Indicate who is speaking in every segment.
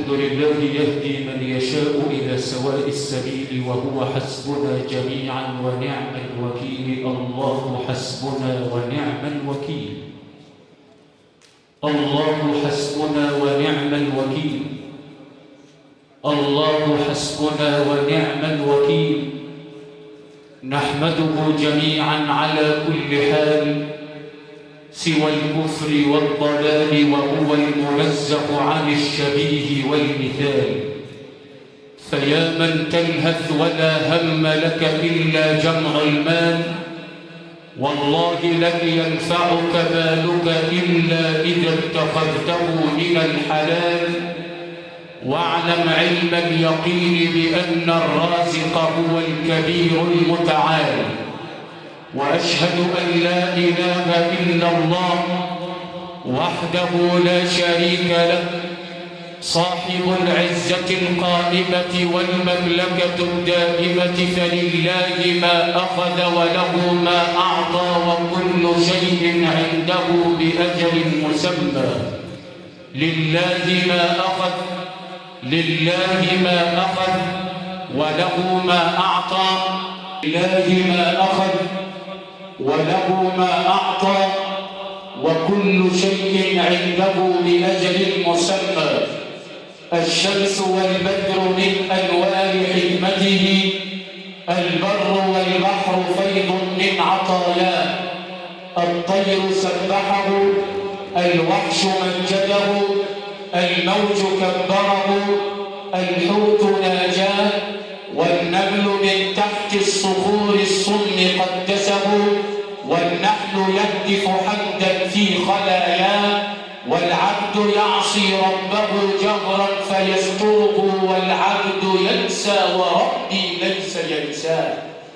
Speaker 1: الحمد لله يهدي من يشاء إلى سواء السبيل وهو حسبنا جميعا ونعم الوكيل. الله حسبنا ونعم الوكيل. الله حسبنا ونعم الوكيل. الله حسبنا ونعم الوكيل. نحمده جميعا على كل حال سوى الكفر والضلال، وهو المنزه عن الشبيه والمثال. فيا من تلهث ولا هم لك إلا جمع المال، والله لن ينفعك مالك إلا إذا اتخذته من الحلال. واعلم علم اليقين بأن الرازق هو الكبير المتعال. وأشهد أن لا إله إلا الله وحده لا شريك له، صاحب العزة القائمة والمملكة الدائمة، فلله ما أخذ وله ما أعطى، وكل شيء عنده بأجل مسمى. لله ما أخذ، لله ما أخذ وله ما أعطى، لله ما أخذ وله ما أعطى، وكل شيء عنده بأجل مسمى. الشمس والبدر من أنوار حكمته، البر والبحر فيض من عطاياه. الطير سبحه، الوحش مجده، الموج كبره، الحوت ناجاه، والنمل من تحت الصخور الصم قدسه، والنحل يهتف حمدا في خلاياه. والعبد يعصي ربه جهرا فيستره، والعبد ينسى وربي ليس ينساه.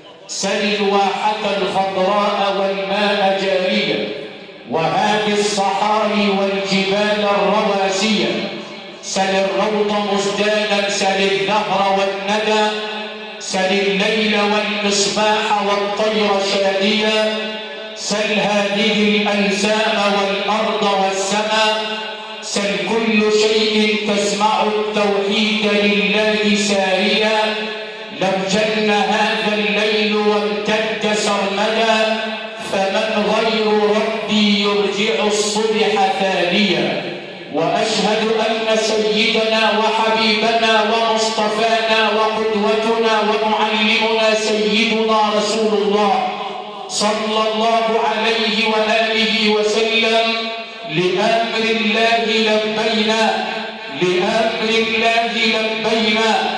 Speaker 1: سل الواحة الخضراء والماء جاريا، وهذه الصحاري والجبال الرواسية. سل الروض مزدانا، سل الدهر والندى، سل الليل والمصباح والطير شاديا. سل هذه الأنسام والأرض والسماء. سل كل شيء تسمع التوحيد لله ساريا. لو جن هذا الليل وامتد سرمدا، فمن غير ربي يرجع الصبح ثانيا. وأشهد أن سيدنا وحبيبنا ومصطفانا وقدوتنا ومعلمنا سيدنا رسول الله صلى الله عليه وآله وسلم لأمر الله لبينا، لأمر الله لبينا،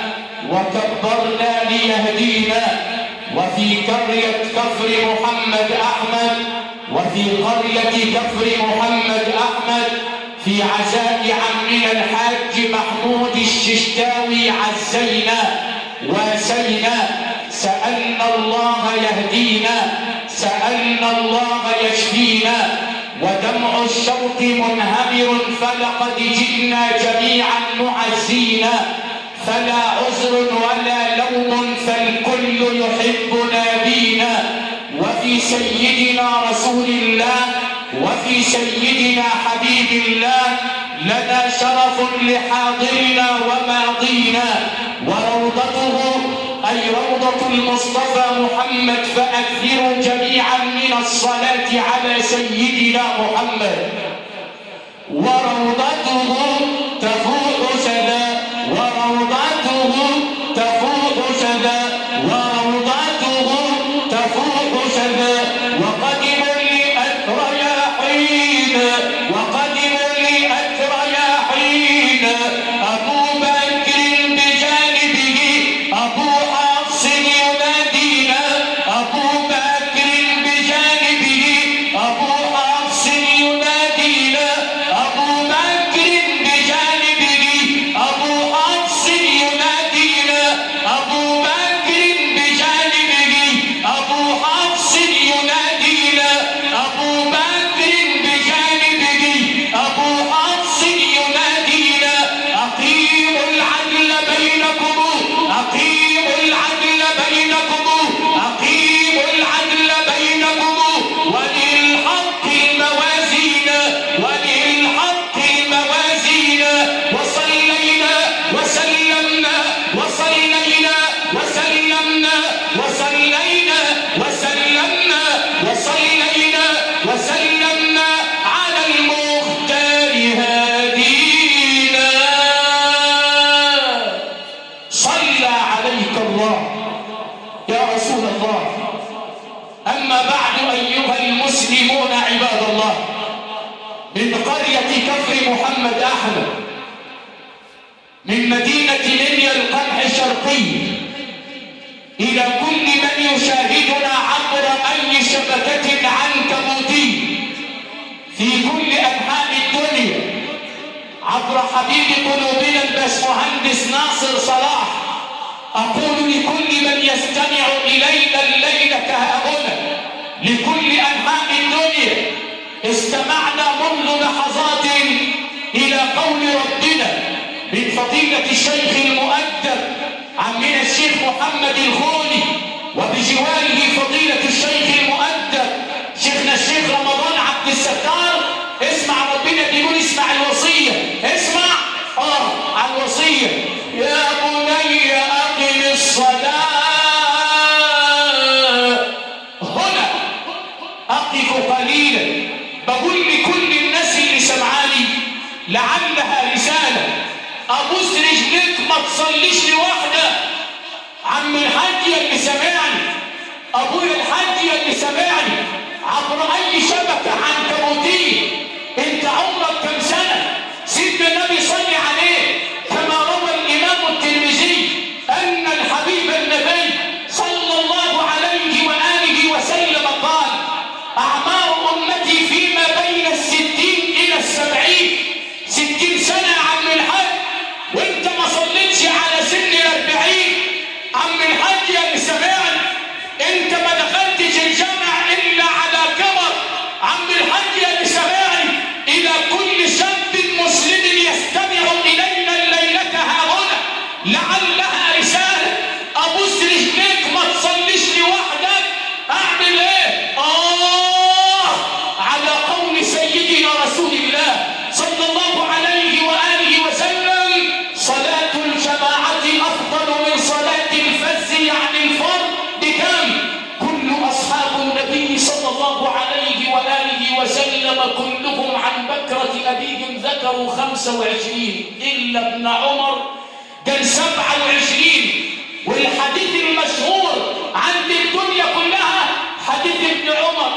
Speaker 1: وكبرنا ليهدينا. وفي قرية كفر محمد أحمد، وفي قرية كفر محمد أحمد، في عزاء عمنا الحاج محمود الششتاوي، عزينا واسينا. سألنا الله يهدينا، سألنا الله يشفينا، ودمع الشوق منهمر، فلقد جئنا جميعا معزينا. فلا عذر ولا لوم، فالكل يحبنا بينا. وفي سيدنا رسول الله، وفي سيدنا حبيب الله، لنا شرف لحاضرنا وماضينا. وروضته أي روضة المصطفى محمد، فأكثروا جميعا من الصلاة على سيدنا محمد. وروضته تفوق سدا، وروضته تفوق سدا، وروضته تفوق سدا. وقدموا لأثر يا حين، وقدموا لأثر يا حين. أبو بكر بجانبه، أبو حفص ينادينا. أبو بكر بجانبه، أبو حفص ينادينا. أبو بكر بجانبه، أبو حفص ينادينا. أبو بكر وسلمنا وصلينا وسلمنا وصلينا وسلمنا على المختار هادينا. صلى عليك الله يا رسول الله. أما بعد أيها المسلمون عباد الله، من قرية كفر محمد أحمد من مدينة منيا القمح الشرقي إلى كل من يشاهدنا عبر أي شبكة عنكبوتية في كل أنحاء الدنيا، عبر حبيب قلوبنا الباشمهندس ناصر صلاح، أقول لكل من يستمع إلينا الليلة هاهنا لكل أنحاء الدنيا، استمعنا منذ لحظات إلى قول ربنا من فضيلة الشيخ المؤدب عمنا الشيخ محمد الخوني، وبجواره فضيلة الشيخ المؤدب شيخنا الشيخ رمضان عبد الستار. اسمع ربنا بيقول اسمع الوصية، اسمع على الوصية: يا بني أقم الصلاة. هنا أقف قليلا بقول لكل الناس اللي سمعاني لعلها رسالة: أبوس رجليك ما تصليش لوحدك. عم الحاج اللي سمعني، أبويا الحاج اللي سمعني عبر أي شبكة عنكبوتية، أنت عمرك كم سنة؟ سيدنا النبي صلى عليه كما روى الإمام الترمذي أن الحبيب النبي صلى الله عليه وآله وسلم قال: أعمار أمتي فيما بين 60 إلى 70. 60 سنة يا عم الحاج وانت ما صليتش على سن 40. عم الحاج يا اللي سمعني، انت ما دخلتش الجامع الا على كبر. عم الحاج يا اللي سمعني، الى كل شاب مسلم يستمع الينا الليله هاهنا لعلها رساله: ابوس رجليك ما تصليش لوحدك. اعمل ايه؟ على قول سيدنا رسول الله صلى الله عليه واله وسلم: صلاة الجماعة أفضل من صلاة الفز، يعني الفرد بكم؟ كل أصحاب النبي صلى الله عليه وآله وسلم كلهم عن بكرة أبيهم ذكروا 25 إلا ابن عمر كان 27. والحديث المشهور عند الدنيا كلها حديث ابن عمر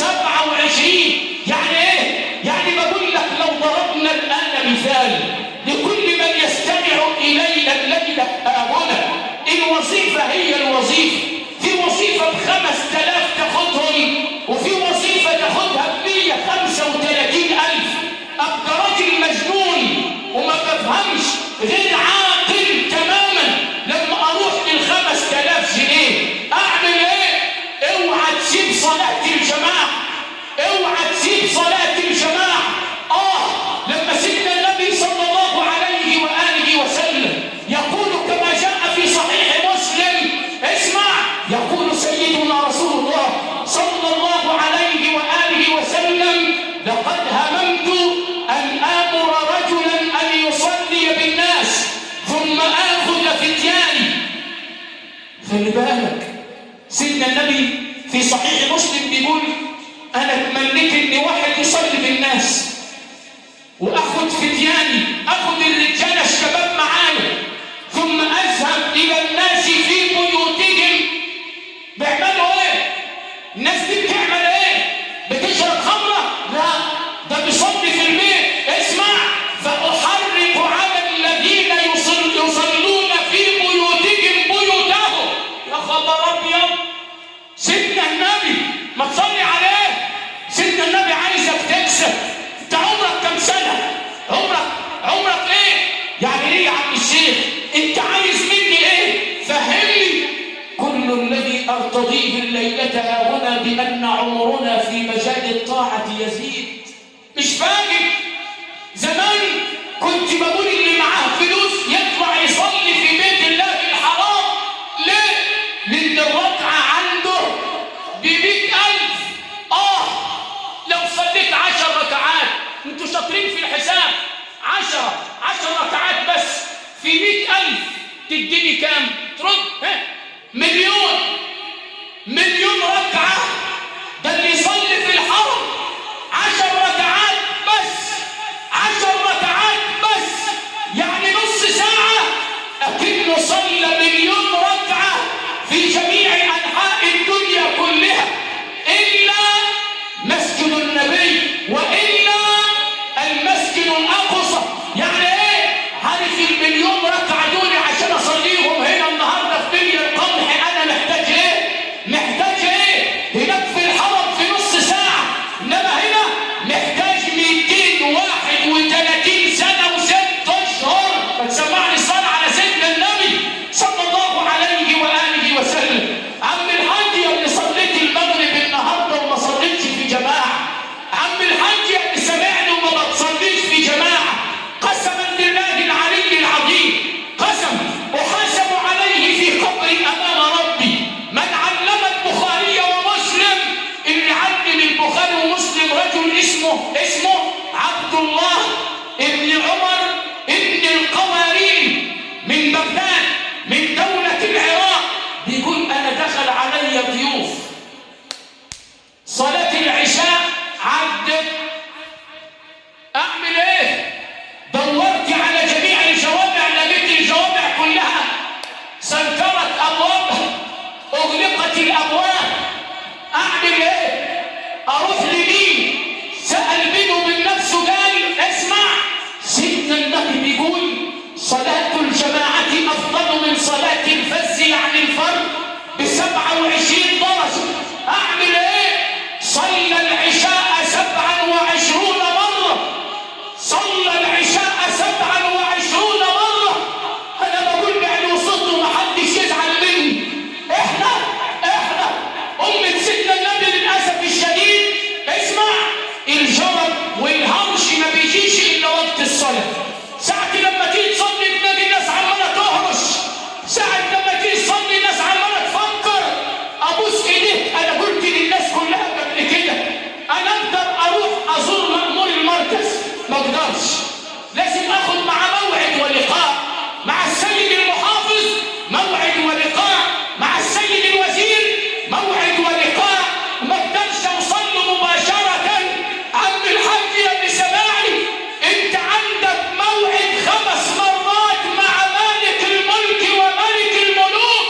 Speaker 1: 27. يعني إيه؟ يعني بقول لك لو ضربنا الآن مثال لكل من يستمع إلينا الليلة هنا، الوظيفة هي الوظيفة. في وظيفة ب5000 تاخدهم، وفي وظيفة تاخدها ب135,000. أبقى راجل مجنون وما بفهمش غير عاقل تماما لما أروح لل5000 جنيه. أعمل إيه؟ اوعى تسيب صلاة الجماعة، اوعى تسيب صلاة الجماعة. لما سيدنا النبي صلى الله عليه وآله وسلم يقول كما جاء في صحيح مسلم، اسمع، يقول سيدنا رسول الله صلى الله عليه وآله وسلم: لقد هممت أن آمر رجلا أن يصلي بالناس ثم آخذ فتياني. خلي بالك سيدنا النبي في صحيح مسلم بيقول: أنا تمنيت إن واحد يصلي بالناس وأخذ فتياني، أخذ الرجال الشباب معايا، ثم أذهب إلى الناس في بيوتهم. بيعملوا إيه؟ الناس دي بتعمل إيه؟ بتشرب خمرة؟ لا، ده بيصلي في البيت. اسمع: فأحرق على الذين يصلون في بيوتهم بيوتهم. يا خبر أبيض! سيدنا النبي ما تصلي عليه. سيدنا النبي عايزك تكسب. انت عمرك كم سنة؟ عمرك ايه؟ يعني ايه يا عم الشيخ؟ انت عايز مني ايه؟ فهمني. كل الذي ارتضيه الليلة هاهنا بأن عمرنا في مجال الطاعة يزيد. مش فاهم؟ زمان كنت بقول اللي معاه فلوس يطلع يصلي في بيت الله الحرام. ليه؟ لأن الركعة عنده ب100,000. لو صليت 10 ركعات، انتوا شاطرين في الحساب، 10 ركعات بس في 100,000 تديني كام؟ ترد مليون ركعة. ده اللي يصلي في الحرم 10 ركعات بس، 10 ركعات بس، يعني نص ساعة أكنه صلى مليون ركعة في جميع أنحاء الدنيا كلها، إلا مسجد النبي وإلا المسجد الأقصى. يعني إيه؟ عارف المليون ركعة دول عشان أصليهم هنا النهارده في بني القمح أنا محتاج إيه؟ محتاج إيه؟ هناك في الحرم في نص ساعة، إنما هنا محتاج 231 سنة و6 أشهر. فتسمعني الصلاة على سيدنا النبي صلى الله عليه وآله وسلم. عم الحاج يا اللي صليت المغرب النهارده وما صليتش في جماعة، عم الحاج يا اللي سمعني وما بتصليش في جماعة، قسما بالله العلي العظيم، قسم أحاسب عليه في قبري أمام ربي. من علم البخاري ومسلم، اللي علم البخاري ومسلم رجل اسمه عبد الله ابن عمر ابن القوارين من بغداد من دولة العراق، بيقول أنا دخل علي ضيوف، صلاة العشاء عدت، أعمل إيه؟ دورت على جميع الجوامع، لقيت الجوامع كلها سنكرت أبوابها، أغلقت الأبواب. أعمل إيه؟ أروح لمين؟ سأل بينه من نفسه، قال اسمع، سيدنا النبي بيقول صلاة الجماعة أفضل من صلاة الفز يعني الفرد ب27 درجة. أعمل إيه؟ صلى العشاء 27 مرة، صلى العشاء 27 مرة. أنا بقول بعد وصلت ومحدش يزعل مني. إحنا أمة سيدنا النبي للأسف الشديد، اسمع، الجرب والهرش ما بيجيش إلا وقت الصلاة. ساعة لما تيجي تصلي تلاقي الناس عمالة تهرش، ساعة لما تيجي تصلي الناس عمالة تفكر. أبوس إيديك، أنا قلت للناس كلها قبل كده، أنا أقدر أروح أزور مأمور المركز؟ ما أقدرش، لازم آخد معاه موعد ولقاء، مع السيد المحافظ موعد ولقاء، مع السيد الوزير موعد ولقاء، ما أقدرش أوصل له مباشرة. عم الحاج يا ابن سماعي، أنت عندك موعد 5 مرات مع مالك الملك وملك الملوك،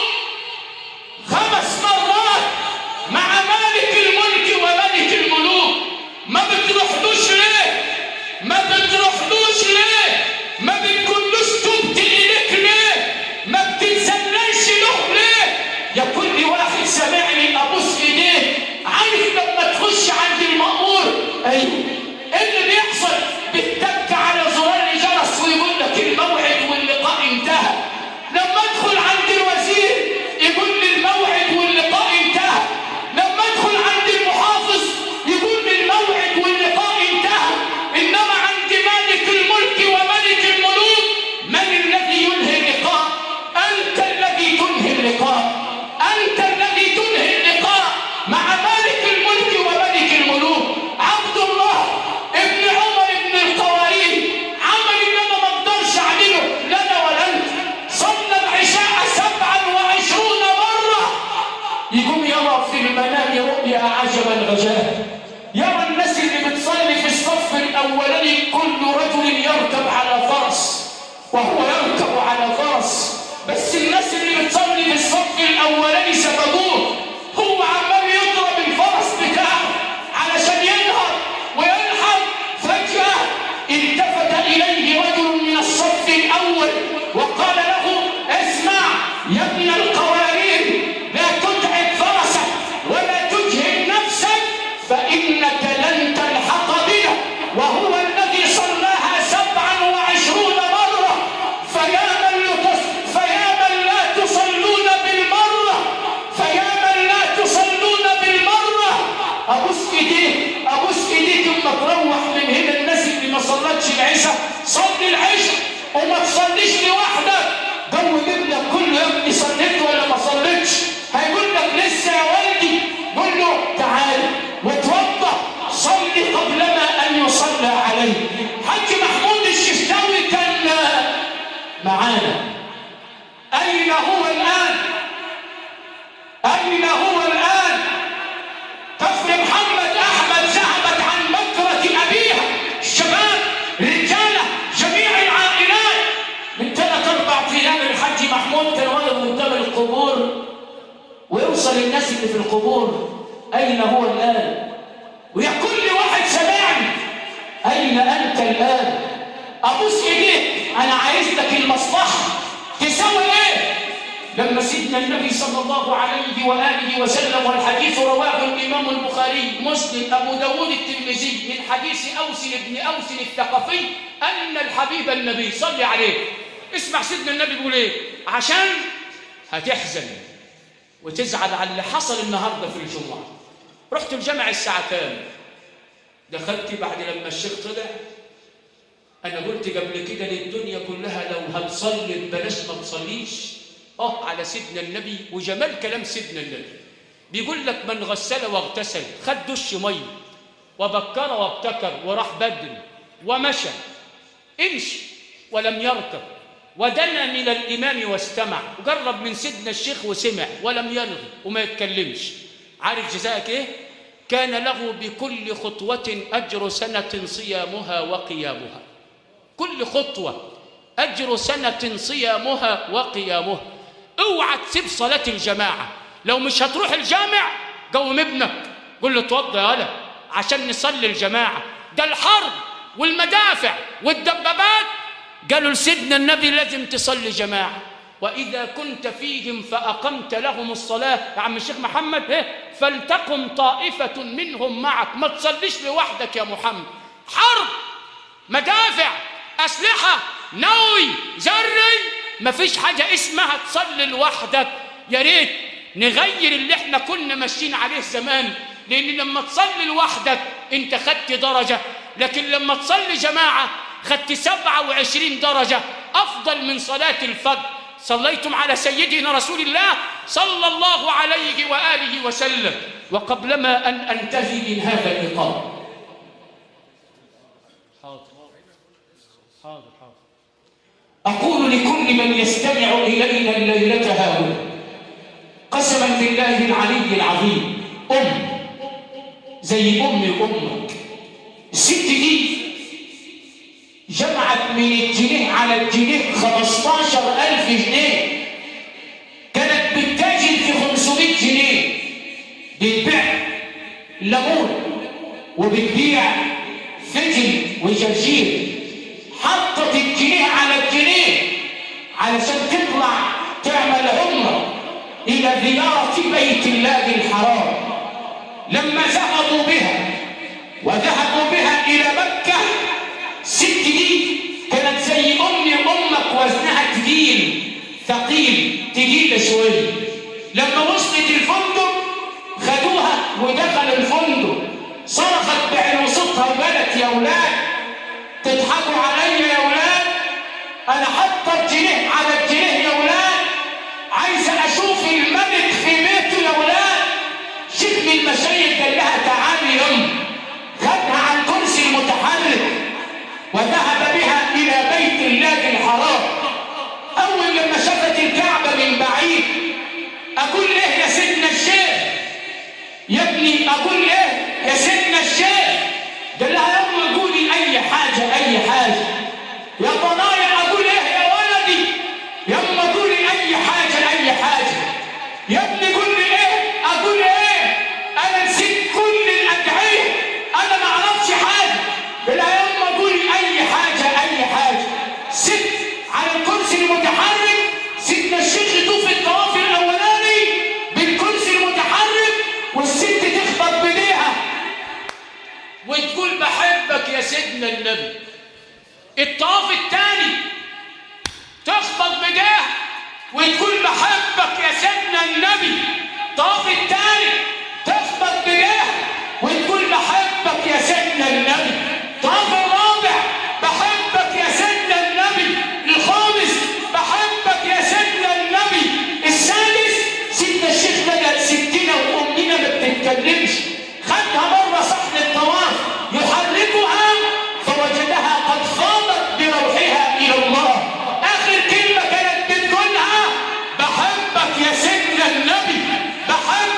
Speaker 1: 5 مرات مع مالك الملك وملك الملوك. ما بتروحلوش ليه؟ ما بتروحلوش ليه؟ ما بتقولوش تبت إليك ليه؟ ما بتتسللش له ليه؟ يا كل واحد سامعني أبوس إيديه، عارف لما تخش عند المأمور أيوه إيه اللي بيحصل؟ بتتك على زرار الجرس ويقول لك الموعد واللقاء انتهى. لما أدخل عند الوزير يقول لي الموعد واللقاء انتهى. لما أدخل عند المحافظ يقول لي الموعد واللقاء انتهى. إنما عند مالك الملك وملك الملوك، من الذي ينهي اللقاء؟ أنت الذي تنهي اللقاء، أنت الذي تنهي اللقاء مع مالك الملك وملك الملوك. عبد الله ابن عمر ابن القوارين عمل اللي أنا ما أقدرش أعمله لا أنا ولا أنت، صلى العشاء 27 مرة. يقوم يرى في المنام رؤيا عجبا غجاء، يرى الناس اللي بتصلي في الصف الأولاني كل رجل يركب على فرس وهو يركب على فرس، بس الناس اللي بتصلي في الصف الأولاني سبقوه، هو عمال يضرب الفرس بتاعه علشان ينهر ويلحق. فجأة التفت إليه رجل من الصف الأول وقال له اسمع يا ابن القوارين، لا تتعب فرسك ولا تجهد نفسك، فإنك لن تلحق بنا. وهو الذي صلاها 27 مرة. فيا من لا تصلون بالمرة، فيا من لا تصلون بالمرة. أبوس إيديك اما تروح من هنا. الناس اللي ما صلتش العشاء صلي العشاء وما تصليش لوحدك. جوب ابنك كله يا ابني صليت ولا ما صليتش؟ هيقول لك لسه يا والدي. قول له تعال واتوضا، صلي قبلما أن يصلى عليه. حاج محمود الشفتاوي كان معانا، أين هو الآن؟ أين هو الآن؟ كفر محمد أحمد ذهبت عن بكرة أبيها، الشباب رجالة جميع العائلات. من 3-4 أيام الحاج محمود كان واقف قدام القبور ويوصل الناس اللي في القبور أين هو الآن؟ ويا كل واحد سمعني أين أنت الآن؟ أبوس إيديك، أنا عايز لك المصلحة. تسوي إيه؟ لما سيدنا النبي صلى الله عليه وآله وسلم، والحديث رواه الإمام البخاري مسلم أبو داود الترمذي من حديث أوس بن أوس الثقفي أن الحبيب النبي صلى عليه، اسمع سيدنا النبي بيقول إيه؟ عشان هتحزن وتزعل على اللي حصل النهارده في الجمعة. رحت الجامع الساعة كام؟ دخلت بعد لما الشيخ طلع. أنا قلت قبل كده للدنيا كلها لو هتصلي بلاش ما تصليش. على سيدنا النبي وجمال كلام سيدنا النبي. بيقول لك من غسل واغتسل، خد دش مي وبكر وابتكر وراح بدري ومشى، امشي ولم يركب، ودنا من الإمام واستمع، وقرب من سيدنا الشيخ وسمع ولم يلغي وما يتكلمش، عارف جزاءك ايه؟ كان له بكل خطوة أجر سنة صيامها وقيامها. كل خطوة أجر سنة صيامها وقيامها. اوعى تسيب صلاة الجماعة. لو مش هتروح الجامع قوم ابنك قول له اتوضى يالا عشان نصلي الجماعة. ده الحرب والمدافع والدبابات قالوا لسيدنا النبي لازم تصلي جماعة. وإذا كنت فيهم فأقمت لهم الصلاة يا عم الشيخ محمد فلتقم طائفة منهم معك. ما تصليش لوحدك يا محمد. حرب، مدافع، أسلحة، نووي، ذري، مفيش حاجة اسمها تصلي لوحدك. يا ريت نغير اللي احنا كنا ماشيين عليه زمان، لأن لما تصلي لوحدك انت خدت درجة، لكن لما تصلي جماعة خدت 27 درجة أفضل من صلاة الفجر. صليتم على سيدنا رسول الله صلى الله عليه وآله وسلم. وقبلما أن أنتهي من هذا اللقاء، أقول لكل من يستمع إلينا الليلة هاهنا قسما بالله العلي العظيم، زي أمك، الست دي جمعت من الجنيه على الجنيه 15,000 جنيه. كانت بتتاجر في 500 جنيه، بتبيع ليمون وبتبيع فجل وجرجير. حطت الجنيه على الجنيه علشان تطلع تعمل عمره إلى زيارة بيت الله الحرام. لما ذهبوا بها إلى مكة، الست دي كانت زي أمك، وزنها تقيل شوية. لما وصلت الفندق خدوها ودخل الفندق، صرخت بعين صوتها وقالت يا أولاد تضحكوا علي يا أولاد، أنا حاطة الجنيه على الجنيه يا أولاد، عايزة أشوف الملك في بيته يا أولاد. شيخ من المشايخ قال لها تعالي يوم، خدها على الكرسي المتحرك وذهب بها إلى بيت الله الحرام. أول لما شافت الكعبة من بعيد، أقول إيه يا سيدنا الشيخ؟ يا ابني أقول إيه يا سيدنا الشيخ؟ قال لها يا أم قولي أي حاجة يا طنايا. أقول إيه يا ولدي؟ يا أم قولي أي حاجة. يا ابني قول لي إيه؟ أقول إيه؟ أنا نسيت كل الأدعية، أنا ما أعرفش حاجة. قال لها يا أم قولي أي حاجة. ست على الكرسي المتحرك، سيدنا الشيخ يطوف الطواف الأولاني بالكرسي المتحرك، والست تخبط بديها وتقول بحبك يا سيدنا النبي. الطواف الثاني تخبط بديها وتقول بحبك يا سيدنا النبي. الطواف الثاني تخبط بديها وتقول بحبك يا سيدنا النبي. الطواف الرابع بحبك يا سيدنا النبي. الخامس بحبك يا سيدنا النبي. السادس سيدنا الشيخ لقى ستنا وأمنا ما بتتكلمش، خدها بره صحن الطواف يحركها فوجدها قد فاضت بروحها إلى الله. آخر كلمة كانت بتقولها بحبك يا سيدنا النبي، بحبك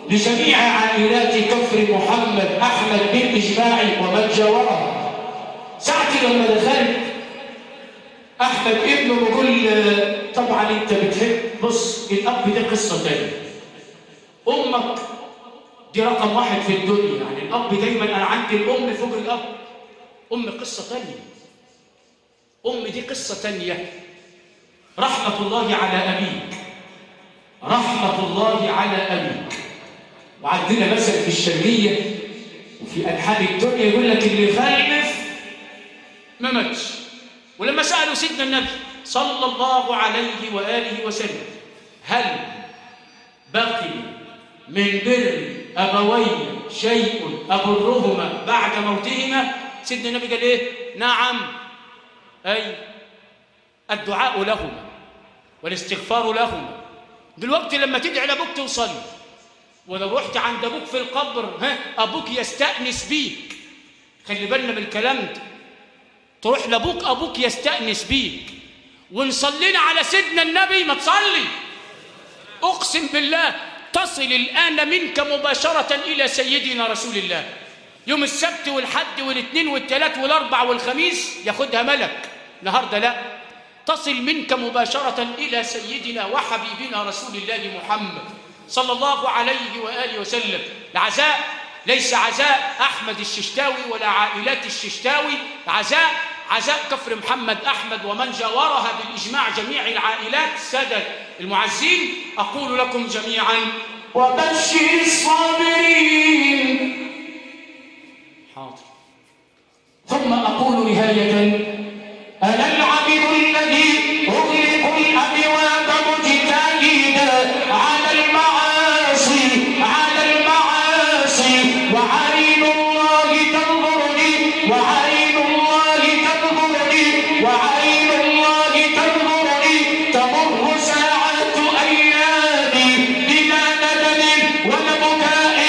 Speaker 1: لجميع عائلات كفر محمد أحمد بالإجماع ومن جاوره. ساعتي لما دخلت أحمد ابنه بيقول طبعا أنت بتحب، بص الأب ده قصة تانية، أمك دي رقم واحد في الدنيا، يعني الأب دايما أنا عندي الأم فوق الأب، أم قصة تانية، أم دي قصة تانية. رحمة الله على أبيك، رحمة الله على أبيك. وعندنا مثل في الشرقية وفي أنحاء الدنيا يقول لك اللي خلف ما ماتش. ولما سألوا سيدنا النبي صلى الله عليه وآله وسلم هل بقي من بر أبوي شيء أبرهما بعد موتهما؟ سيدنا النبي قال إيه؟ نعم، أي الدعاء لهما والاستغفار لهما. دلوقتي لما تدعي لأبوك توصلي، ولو رحت عند أبوك في القبر أبوك يستأنس بيك، خلي بالنا من الكلام ده، تروح لأبوك أبوك يستأنس بيك. ونصلينا على سيدنا النبي ما تصلي، أقسم بالله تصل الآن منك مباشرة إلى سيدنا رسول الله. يوم السبت والحد والاثنين والثلاث والأربع والخميس ياخدها ملك، النهارده لا، تصل منك مباشرة إلى سيدنا وحبيبنا رسول الله محمد صلى الله عليه وآله وسلم. العزاء ليس عزاء أحمد الششتاوي ولا عائلات الششتاوي، عزاء كفر محمد أحمد ومن جاورها بالإجماع جميع العائلات. السادة المعزين، أقول لكم جميعا وبشر الصابرين. حاضر. ثم أقول نهاية أنا العبد الذي أغلق الأبواب مجتهدا على المعاصي وعين الله تنظرني تمر ساعات أيامي بلا ندم ولا بكاء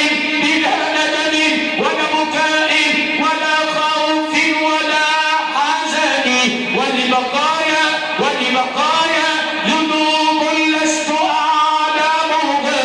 Speaker 1: ولا خوف ولا حزن، ولبقايا ذنوب لست أعلمها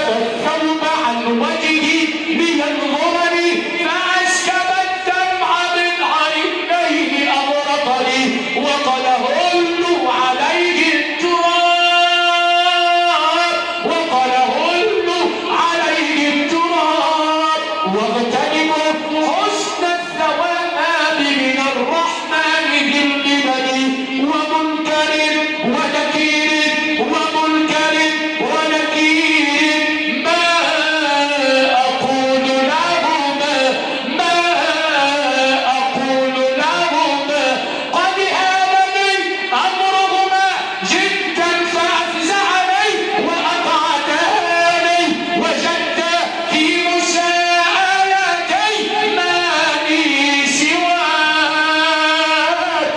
Speaker 1: الثوب عن وجهي لينظرني فأسكب الدمع من عينيه أغرقني وقال هلوا عليه التراب وقال هلوا عليه التراب واغتنموا حسن الثواب من الرحمن ذي القبل ومنكر ونكير ومنكر ونكير ما أقول لهما قد هانني أمرهما جدا فأفزعني وأقعداني وجد في مساءلتي ما لي سواك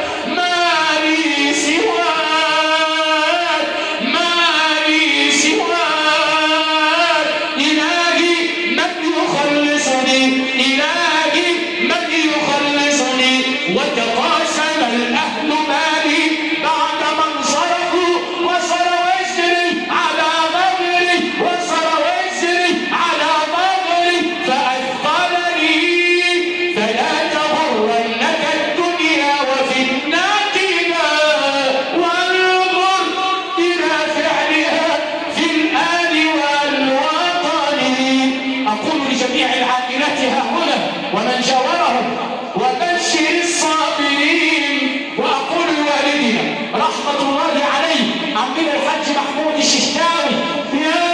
Speaker 1: إلهي من يخلصني وتقاسم الأهل مالي بعد من صرفوا وصر وزري على ظهري فأثقلني فلا تغرنك الدنيا وفتنتها وانظر إلى فعلها في الآل والوطن. أقول لجميع العائلات هنا ومن جاورهم وبشر الصابرين وأقول لوالدنا رحمة الله عليه عمنا الحاج محمود الششتاوي يا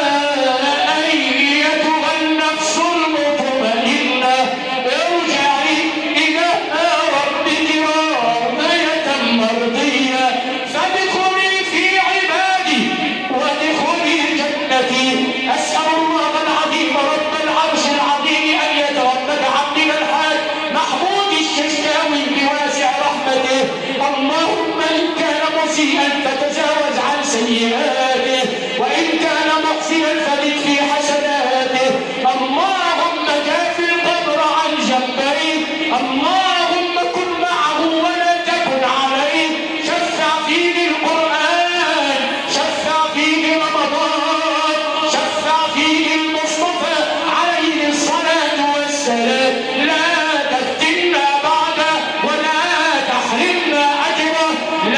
Speaker 1: أيتها النفس المطمئنة ارجعي إلى ربك راضية مرضية فادخلي في عبادي وادخلي جنتي. أسأل الله العظيم رب العرش العظيم أن يتغمد عبدنا الحاج محمود الششتاوي بواسع رحمته. اللهم إن كان مسيئا فتجاوز عن سيئاته وإن كان محسنا فزد في حسناته. اللهم جاف القبر عن جنبيه اللهم كن معه ولا تكن عليه. شفع فيه القرآن شفع فيه رمضان شفع فيه المصطفى عليه الصلاة والسلام. لا تفتنا بعده ولا تحرمنا أجره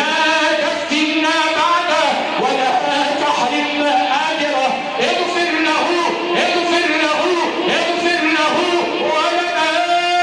Speaker 1: اغفر له ولنا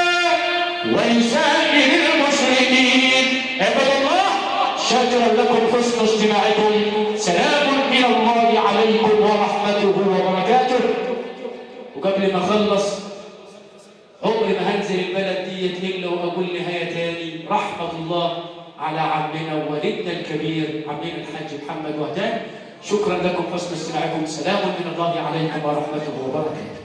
Speaker 1: ولسائر المسلمين. عباد الله شكرا لكم حسن استماعكم. سلام من الله عليكم ورحمته وبركاته. وقبل ما اخلص عمري ما هنزل البلد ديت الا واقول نهايه تاني رحمه الله على عمنا ووالدنا الكبير عمنا الحاج محمد وهدان. شكرا لكم حسن استماعكم. سلام من الله عليكم ورحمته وبركاته.